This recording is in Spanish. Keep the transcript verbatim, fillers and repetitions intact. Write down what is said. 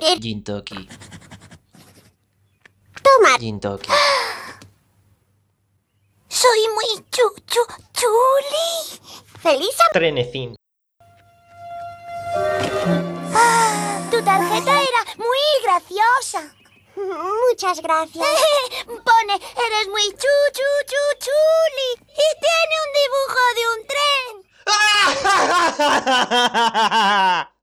querer. Gintoki. Toma. Gintoki. Soy muy chu, chu, chuli. ¡Feliz am- Trenecín. Ah, tu tarjeta era muy graciosa. Muchas gracias. Pone, eres muy chu, chu, chu, chuli. Y tiene un dibujo de un tren.